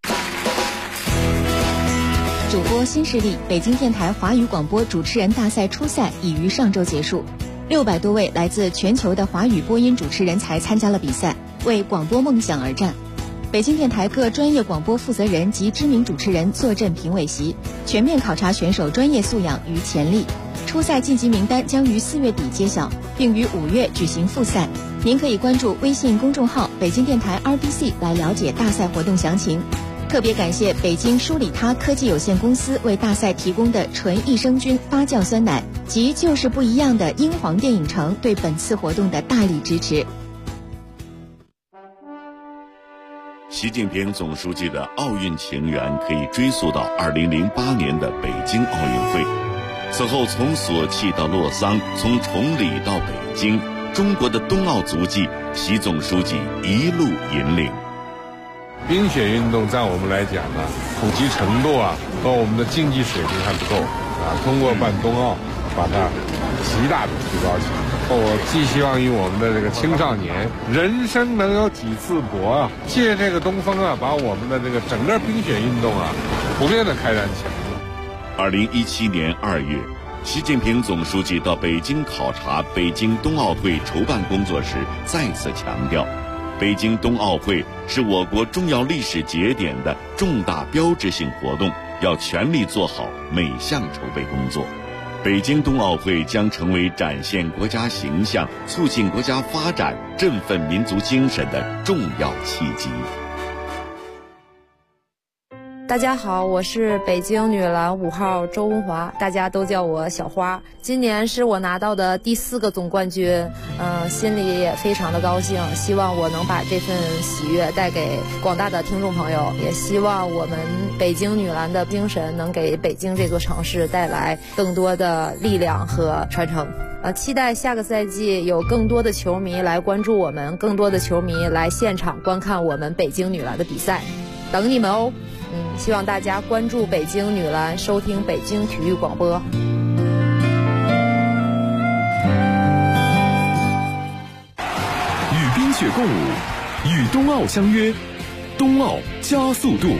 主播新势力北京电台华语广播主持人大赛初赛已于上周结束，600多位来自全球的华语播音主持人才参加了比赛，为广播梦想而战。北京电台各专业广播负责人及知名主持人坐镇评委席，全面考察选手专业素养与潜力。初赛晋级名单将于4月底揭晓，并于5月举行复赛。您可以关注微信公众号北京电台 RBC 来了解大赛活动详情。特别感谢北京舒里他科技有限公司为大赛提供的纯益生菌发酵酸奶及就是不一样的英皇电影城对本次活动的大力支持。 习近平总书记的奥运情缘可以追溯到2008年的北京奥运会，此后从索契到洛桑，从崇礼到北京，中国的冬奥足迹，习总书记一路引领。 冰雪运动在我们来讲呢，普及程度和我们的竞技水平还不够通过办冬奥，把它极大的提高起来。我寄希望于我们的这个青少年，人生能有几次搏借这个东风把我们的这个整个冰雪运动普遍的开展起来。 2017年2月，习近平总书记到北京考察北京冬奥会筹办工作时，再次强调，北京冬奥会是我国重要历史节点的重大标志性活动，要全力做好每项筹备工作。北京冬奥会将成为展现国家形象、促进国家发展、振奋民族精神的重要契机。 大家好，我是北京女篮5号周文华，大家都叫我小花。今年是我拿到的第4个总冠军，心里也非常的高兴，希望我能把这份喜悦带给广大的听众朋友，也希望我们北京女篮的精神能给北京这座城市带来更多的力量和传承。期待下个赛季有更多的球迷来关注我们，更多的球迷来现场观看我们北京女篮的比赛，等你们哦。希望大家关注北京女篮，收听北京体育广播。 与冰雪共舞，与冬奥相约，冬奥加速度。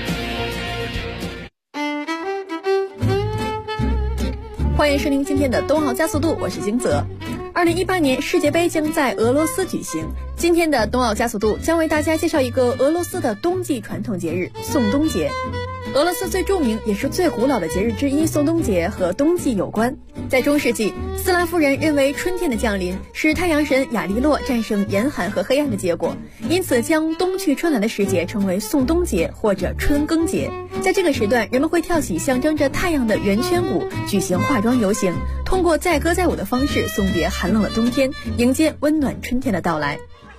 欢迎收听今天的冬奥加速度，我是金泽。2018年世界杯将在俄罗斯举行，今天的冬奥加速度将为大家介绍一个俄罗斯的冬季传统节日——宋冬节。俄罗斯最著名也是最古老的节日之一宋冬节和冬季有关。在中世纪，斯拉夫人认为春天的降临是太阳神亚利洛战胜严寒和黑暗的结果，因此将冬去春来的时节称为宋冬节或者春耕节。在这个时段，人们会跳起象征着太阳的圆圈舞，举行化妆游行，通过载歌载舞的方式送别寒冷的冬天，迎接温暖春天的到来。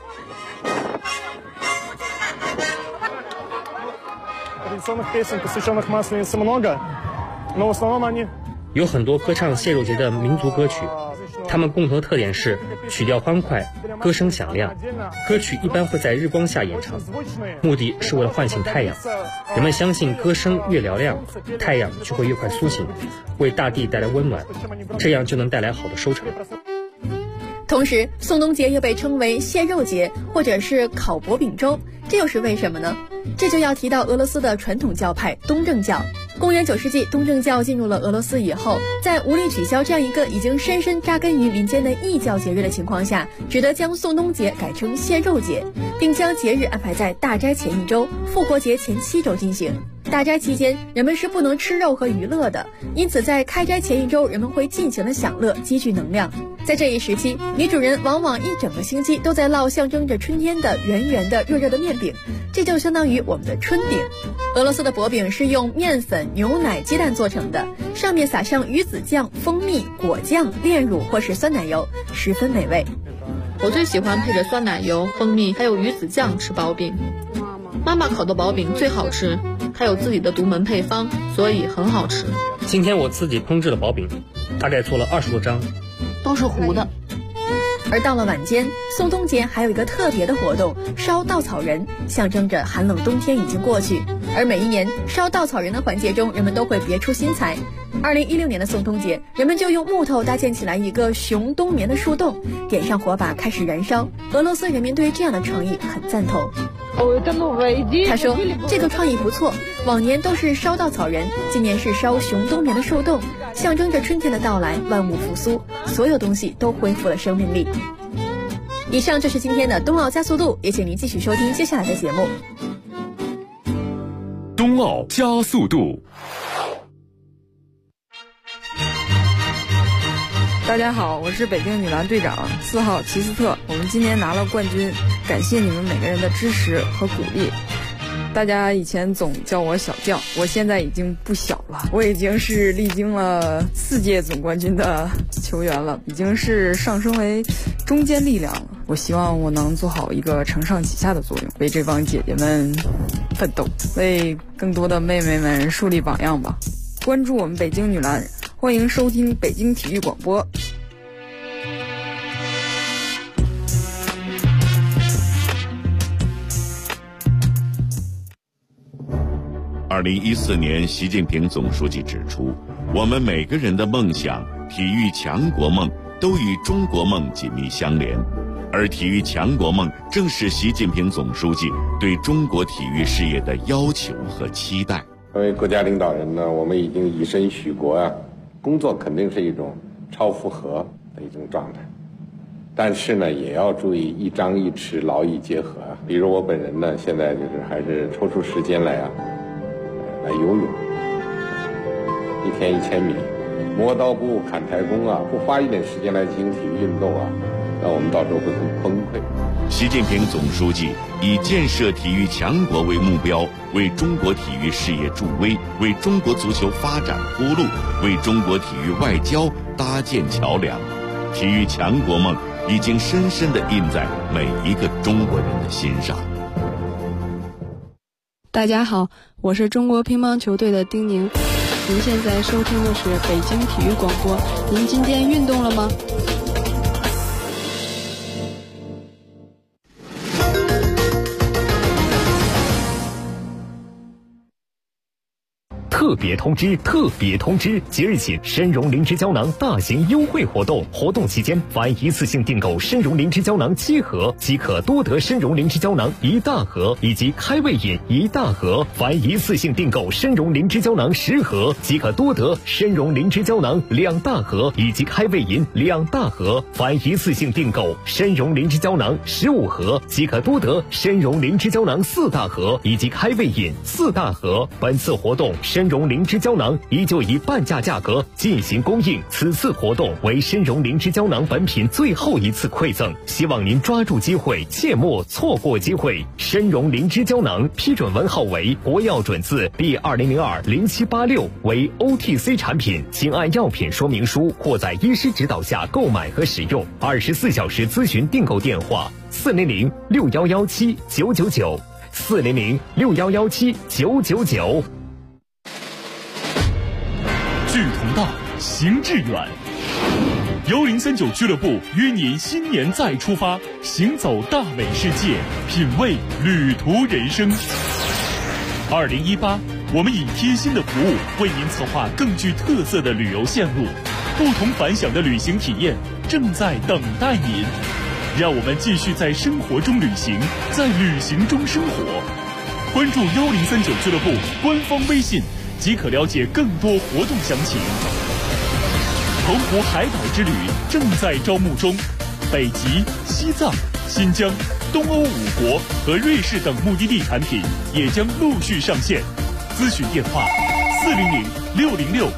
有很多歌唱谢肉节的民族歌曲，它们共同的特点是曲调欢快，歌声响亮。歌曲一般会在日光下演唱，目的是为了唤醒太阳。人们相信歌声越嘹亮，太阳就会越快苏醒，为大地带来温暖，这样就能带来好的收成。 同时，宋冬节又被称为谢肉节或者是烤薄饼粥，这又是为什么呢？这就要提到俄罗斯的传统教派东正教。公元9世纪，东正教进入了俄罗斯以后，在无力取消这样一个已经深深扎根于民间的异教节日的情况下，只得将宋冬节改成谢肉节，并将节日安排在大斋前1周、复活节前7周进行。大斋期间，人们是不能吃肉和娱乐的，因此在开斋前1周，人们会尽情的享乐，积聚能量。在这一时期，女主人往往一整个星期都在烙象征着春天的圆圆的热热的面饼，这就相当于我们的春饼。俄罗斯的薄饼是用面粉、牛奶、鸡蛋做成的，上面撒上鱼子酱、蜂蜜、果酱、炼乳或是酸奶油，十分美味。 我最喜欢配着酸奶油、蜂蜜还有鱼子酱吃薄饼。妈妈烤的薄饼最好吃，它有自己的独门配方，所以很好吃。 今天我自己烹制的薄饼，大概做了20多张， 都是糊的。 而到了晚间，宋冬节还有一个特别的活动，烧稻草人，象征着寒冷冬天已经过去。 而每一年烧稻草人的环节中，人们都会别出心裁。2016年的送冬节，人们就用木头搭建起来一个熊冬眠的树洞，点上火把开始燃烧。俄罗斯人民对这样的创意很赞同。他说这个创意不错，往年都是烧稻草人，今年是烧熊冬眠的树洞，象征着春天的到来，万物复苏，所有东西都恢复了生命力。以上就是今天的冬奥加速度，也请您继续收听接下来的节目。 冬奥加速度。 大家好，我是北京女篮队长4号齐斯特，我们今年拿了冠军，感谢你们每个人的支持和鼓励。大家以前总叫我小将，我现在已经不小了，我已经是历经了4届总冠军的球员了，已经是上升为中坚力量了。我希望我能做好一个承上启下的作用，为这帮姐姐们奋斗，为更多的妹妹们树立榜样吧。关注我们北京女篮，欢迎收听北京体育广播。 2014年，习近平总书记指出，我们每个人的梦想、体育强国梦都与中国梦紧密相连，而体育强国梦正是习近平总书记对中国体育事业的要求和期待。 作为国家领导人呢，我们已经以身许国啊，工作肯定是一种超负荷的一种状态，但是呢，也要注意一张一弛，劳逸结合。比如我本人呢，现在就是还是抽出时间来游泳，1天1000米，磨刀不误砍柴工啊，不花一点时间来进行体育运动啊，那我们到时候会很崩溃。 习近平总书记以建设体育强国为目标，为中国体育事业助威，为中国足球发展铺路，为中国体育外交搭建桥梁。体育强国梦已经深深地印在每一个中国人的心上。 大家好，我是中国乒乓球队的丁宁。您现在收听的是北京体育广播。您今天运动了吗？ 特别通知！特别通知！即日起，参茸灵芝胶囊大型优惠活动，活动期间，凡一次性订购参茸灵芝胶囊7盒，即可多得参茸灵芝胶囊1大盒以及开胃饮1大盒；凡一次性订购参茸灵芝胶囊10盒，即可多得参茸灵芝胶囊2大盒以及开胃饮2大盒；凡一次性订购参茸灵芝胶囊15盒，即可多得参茸灵芝胶囊4大盒以及开胃饮4大盒。本次活动参茸灵芝胶囊依旧以半价价格进行供应，此次活动为参茸灵芝胶囊本品最后一次馈赠，希望您抓住机会，切莫错过机会。参茸灵芝胶囊批准文号为国药准字 B20020786，为 OTC 产品，请按药品说明书或在医师指导下购买和使用。24小时咨询订购电话4006117999400611799。 志同道，行致远。1039俱乐部约您新年再出发，行走大美世界，品味旅途人生。2018，我们以贴心的服务为您策划更具特色的旅游线路，不同凡响的旅行体验正在等待您。让我们继续在生活中旅行，在旅行中生活。关注1039俱乐部官方微信，即可了解更多活动详情。澎湖海岛之旅正在招募中，北极、西藏、新疆、东欧5国和瑞士等目的地产品也将陆续上线。咨询电话：400-606